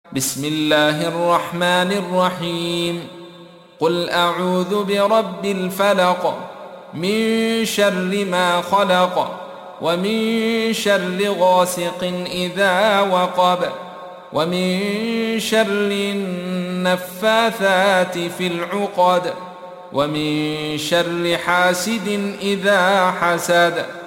بسم الله الرحمن الرحيم. قل أعوذ برب الفلق، من شر ما خلق، ومن شر غاسق إذا وقب، ومن شر النفاثات في العقد، ومن شر حاسد إذا حسد.